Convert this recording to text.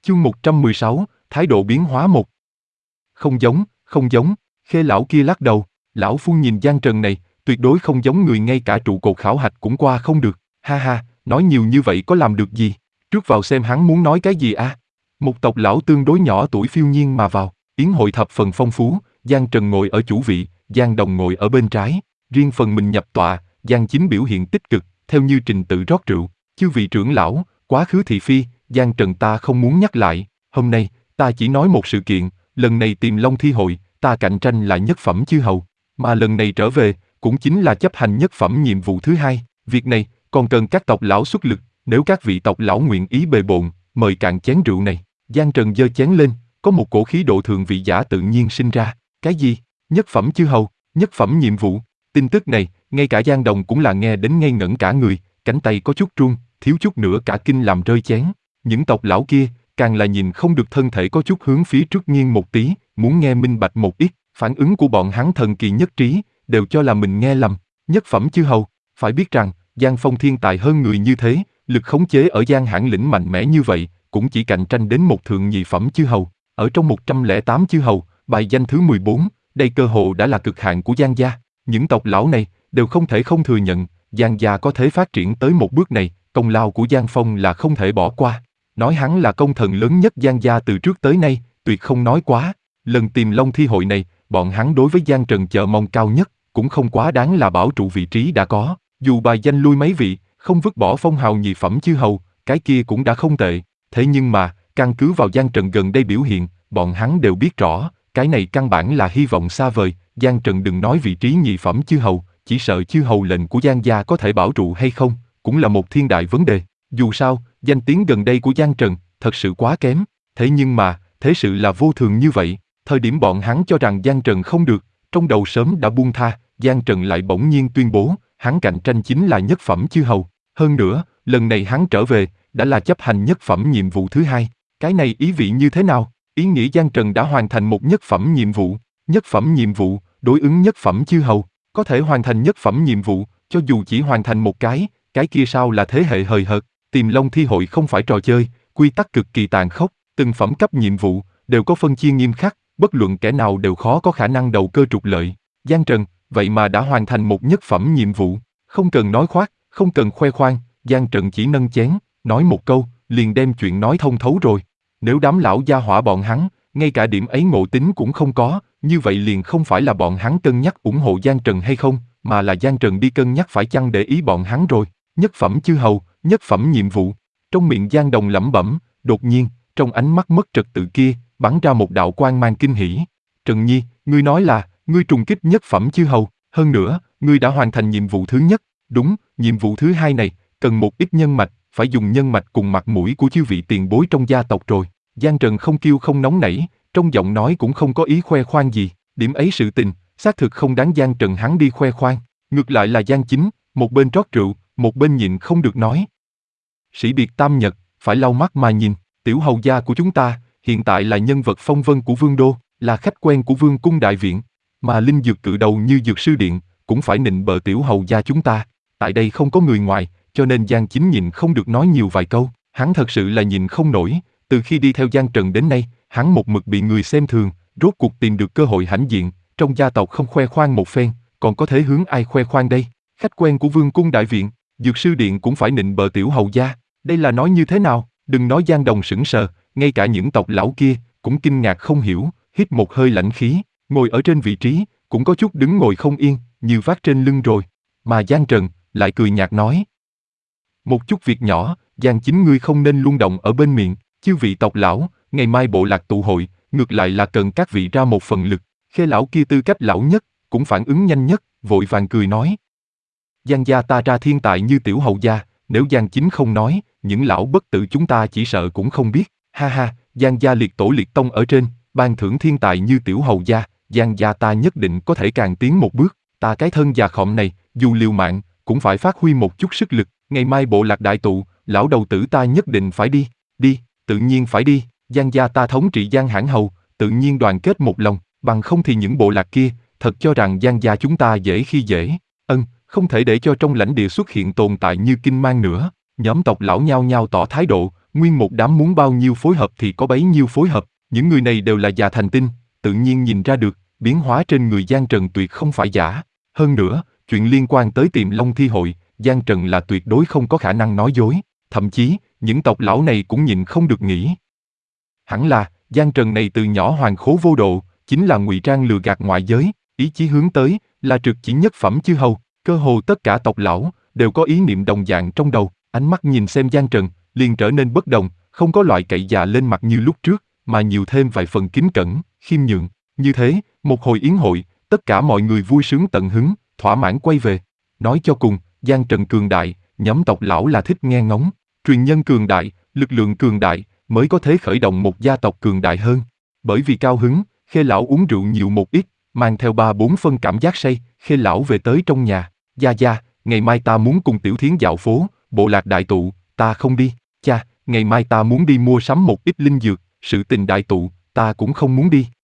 Chương 116, thái độ biến hóa một. Không giống, không giống, Khê lão kia lắc đầu, lão phu nhìn Giang Trần này, tuyệt đối không giống người ngay cả trụ cột khảo hạch cũng qua không được, ha ha, nói nhiều như vậy có làm được gì, trước vào xem hắn muốn nói cái gì a. Một tộc lão tương đối nhỏ tuổi phiêu nhiên mà vào, yến hội thập phần phong phú, Giang Trần ngồi ở chủ vị, Giang Đồng ngồi ở bên trái, riêng phần mình nhập tọa, Giang Chính biểu hiện tích cực, theo như trình tự rót rượu, chư vị trưởng lão, quá khứ thị phi, Giang Trần ta không muốn nhắc lại, hôm nay, ta chỉ nói một sự kiện, lần này tìm Long Thi Hội, ta cạnh tranh là nhất phẩm chư hầu, mà lần này trở về, cũng chính là chấp hành nhất phẩm nhiệm vụ thứ hai, việc này, còn cần các tộc lão xuất lực, nếu các vị tộc lão nguyện ý bề bộn, mời cạn chén rượu này, Giang Trần giơ chén lên, có một cổ khí độ thượng vị giả tự nhiên sinh ra, cái gì, nhất phẩm chư hầu, nhất phẩm nhiệm vụ, tin tức này, ngay cả Giang Đồng cũng là nghe đến ngây ngẩn cả người, cánh tay có chút run, thiếu chút nữa cả kinh làm rơi chén. Những tộc lão kia, càng là nhìn không được thân thể có chút hướng phía trước nghiêng một tí, muốn nghe minh bạch một ít, phản ứng của bọn hắn thần kỳ nhất trí, đều cho là mình nghe lầm, nhất phẩm chư hầu, phải biết rằng, Giang Phong thiên tài hơn người như thế, lực khống chế ở Giang Hãn lĩnh mạnh mẽ như vậy, cũng chỉ cạnh tranh đến một thượng nhị phẩm chư hầu, ở trong 108 chư hầu, bài danh thứ 14, đây cơ hồ đã là cực hạn của Giang gia, những tộc lão này, đều không thể không thừa nhận, Giang gia có thể phát triển tới một bước này, công lao của Giang Phong là không thể bỏ qua. Nói hắn là công thần lớn nhất Giang gia từ trước tới nay, tuyệt không nói quá. Lần tìm Long Thi Hội này, bọn hắn đối với Giang Trần chờ mong cao nhất, cũng không quá đáng là bảo trụ vị trí đã có. Dù bài danh lui mấy vị, không vứt bỏ phong hào nhị phẩm chư hầu, cái kia cũng đã không tệ. Thế nhưng mà, căn cứ vào Giang Trần gần đây biểu hiện, bọn hắn đều biết rõ, cái này căn bản là hy vọng xa vời. Giang Trần đừng nói vị trí nhị phẩm chư hầu, chỉ sợ chư hầu lệnh của Giang gia có thể bảo trụ hay không, cũng là một thiên đại vấn đề. Dù sao, danh tiếng gần đây của Giang Trần, thật sự quá kém. Thế nhưng mà, thế sự là vô thường như vậy. Thời điểm bọn hắn cho rằng Giang Trần không được, trong đầu sớm đã buông tha, Giang Trần lại bỗng nhiên tuyên bố, hắn cạnh tranh chính là nhất phẩm chư hầu. Hơn nữa, lần này hắn trở về, đã là chấp hành nhất phẩm nhiệm vụ thứ hai. Cái này ý vị như thế nào? Ý nghĩa Giang Trần đã hoàn thành một nhất phẩm nhiệm vụ. Nhất phẩm nhiệm vụ, đối ứng nhất phẩm chư hầu. Có thể hoàn thành nhất phẩm nhiệm vụ, cho dù chỉ hoàn thành một cái kia sao là thế hệ hời hợt. Tìm Long Thi Hội không phải trò chơi, quy tắc cực kỳ tàn khốc, từng phẩm cấp nhiệm vụ, đều có phân chia nghiêm khắc, bất luận kẻ nào đều khó có khả năng đầu cơ trục lợi. Giang Trần, vậy mà đã hoàn thành một nhất phẩm nhiệm vụ, không cần nói khoác, không cần khoe khoang, Giang Trần chỉ nâng chén, nói một câu, liền đem chuyện nói thông thấu rồi. Nếu đám lão gia hỏa bọn hắn, ngay cả điểm ấy ngộ tính cũng không có, như vậy liền không phải là bọn hắn cân nhắc ủng hộ Giang Trần hay không, mà là Giang Trần đi cân nhắc phải chăng để ý bọn hắn rồi. Nhất phẩm chư hầu, nhất phẩm nhiệm vụ. Trong miệng Giang Đồng lẩm bẩm, đột nhiên, trong ánh mắt mất trật tự kia, bắn ra một đạo quang mang kinh hỉ. Trần Nhi, ngươi nói là, ngươi trùng kích nhất phẩm chư hầu, hơn nữa, ngươi đã hoàn thành nhiệm vụ thứ nhất. Đúng, nhiệm vụ thứ hai này, cần một ít nhân mạch, phải dùng nhân mạch cùng mặt mũi của chư vị tiền bối trong gia tộc rồi. Giang Trần không kiêu không nóng nảy, trong giọng nói cũng không có ý khoe khoang gì, điểm ấy sự tình, xác thực không đáng Giang Trần hắn đi khoe khoang. Ngược lại là Giang Chính, một bên rót rượu, một bên nhịn không được nói. Sĩ biệt tam nhật, phải lau mắt mà nhìn, tiểu hầu gia của chúng ta, hiện tại là nhân vật phong vân của vương đô, là khách quen của vương cung đại viện, mà linh dược cự đầu như dược sư điện, cũng phải nịnh bợ tiểu hầu gia chúng ta. Tại đây không có người ngoài, cho nên Giang Chính nhịn không được nói nhiều vài câu, hắn thật sự là nhịn không nổi, từ khi đi theo Giang Trần đến nay, hắn một mực bị người xem thường, rốt cuộc tìm được cơ hội hãnh diện, trong gia tộc không khoe khoang một phen, còn có thể hướng ai khoe khoang đây? Khách quen của vương cung đại viện, dược sư điện cũng phải nịnh bợ tiểu hầu gia, đây là nói như thế nào? Đừng nói Giang Đồng sững sờ, ngay cả những tộc lão kia cũng kinh ngạc không hiểu, hít một hơi lãnh khí, ngồi ở trên vị trí, cũng có chút đứng ngồi không yên, như vác trên lưng rồi. Mà Giang Trần lại cười nhạt nói: một chút việc nhỏ, Giang Chính ngươi không nên luân động ở bên miệng, chư vị tộc lão, ngày mai bộ lạc tụ hội, ngược lại là cần các vị ra một phần lực. Khê lão kia tư cách lão nhất, cũng phản ứng nhanh nhất, vội vàng cười nói: Giang gia ta ra thiên tài như tiểu hầu gia, nếu Giang Chính không nói, những lão bất tử chúng ta chỉ sợ cũng không biết. Ha ha, Giang gia liệt tổ liệt tông ở trên, ban thưởng thiên tài như tiểu hầu gia, Giang gia ta nhất định có thể càng tiến một bước. Ta cái thân già khọm này, dù liều mạng, cũng phải phát huy một chút sức lực. Ngày mai bộ lạc đại tụ, lão đầu tử ta nhất định phải đi. Đi, tự nhiên phải đi. Giang gia ta thống trị Giang Hãn hầu, tự nhiên đoàn kết một lòng, bằng không thì những bộ lạc kia thật cho rằng Giang gia chúng ta dễ khi dễ. Không thể để cho trong lãnh địa xuất hiện tồn tại như Kinh Mang nữa. Nhóm tộc lão nhao nhao tỏ thái độ, nguyên một đám muốn bao nhiêu phối hợp thì có bấy nhiêu phối hợp, những người này đều là già thành tinh, tự nhiên nhìn ra được, biến hóa trên người Giang Trần tuyệt không phải giả. Hơn nữa, chuyện liên quan tới Tiềm Long Thi Hội, Giang Trần là tuyệt đối không có khả năng nói dối, thậm chí, những tộc lão này cũng nhịn không được nghĩ. Hẳn là, Giang Trần này từ nhỏ hoàn khố vô độ, chính là ngụy trang lừa gạt ngoại giới, ý chí hướng tới, là trực chỉ nhất phẩm chư hầu, cơ hồ tất cả tộc lão, đều có ý niệm đồng dạng trong đầu, ánh mắt nhìn xem Giang Trần, liền trở nên bất đồng, không có loại cậy già lên mặt như lúc trước, mà nhiều thêm vài phần kính cẩn, khiêm nhượng. Như thế, một hồi yến hội, tất cả mọi người vui sướng tận hứng, thỏa mãn quay về. Nói cho cùng, Giang Trần cường đại, nhóm tộc lão là thích nghe ngóng, truyền nhân cường đại, lực lượng cường đại, mới có thể khởi động một gia tộc cường đại hơn. Bởi vì cao hứng, Khê lão uống rượu nhiều một ít, mang theo 3-4 phân cảm giác say, Khê lão về tới trong nhà. Gia Gia, ngày mai ta muốn cùng Tiểu Thiến dạo phố, bộ lạc đại tụ, ta không đi. Cha, ngày mai ta muốn đi mua sắm một ít linh dược, sự tình đại tụ, ta cũng không muốn đi.